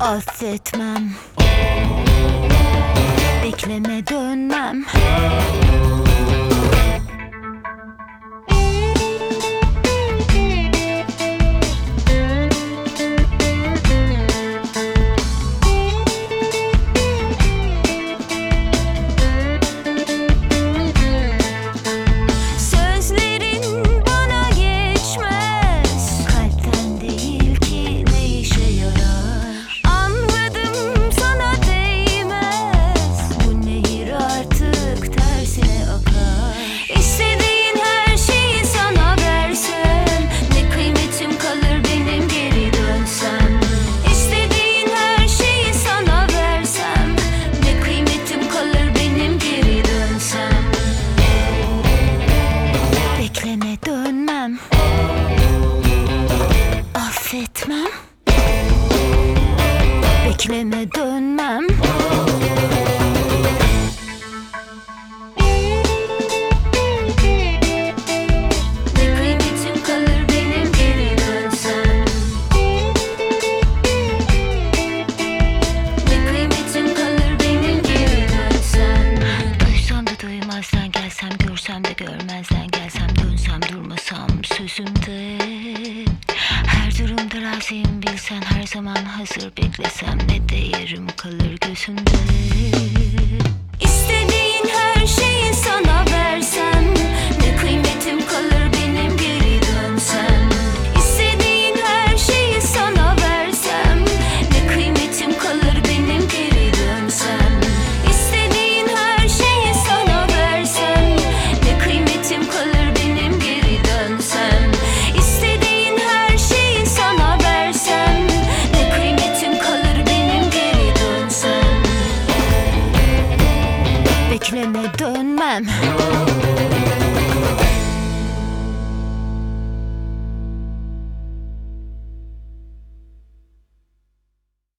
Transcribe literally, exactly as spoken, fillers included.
Affetmem, bekleme dönmem. Dönmem, affetmem, bekleme dönmem. Ne kıymetim kalır benim geri dönsem. Ne kıymetim kalır benim geri dönsem. Duysam da duymazdan gelsem, görsem de görmezden gelsem, dönsem durmasam sözümde. Her durumda razıyım bilsen, her zaman hazır beklesem, ne değerim kalır gözünde. İstediğin her şeyi sana versem, ne kıymetim kalır benim geri dönsem. İstediğin her şeyi sana versem, ne kıymetim kalır benim geri dönsem. İstediğin her şeyi sana versem, ne kıymetim kalır benim geri dönsem. İstediğin her şeyi sana versem, ne kıymetim kalır benim geri dönsem. Bekleme dönmem.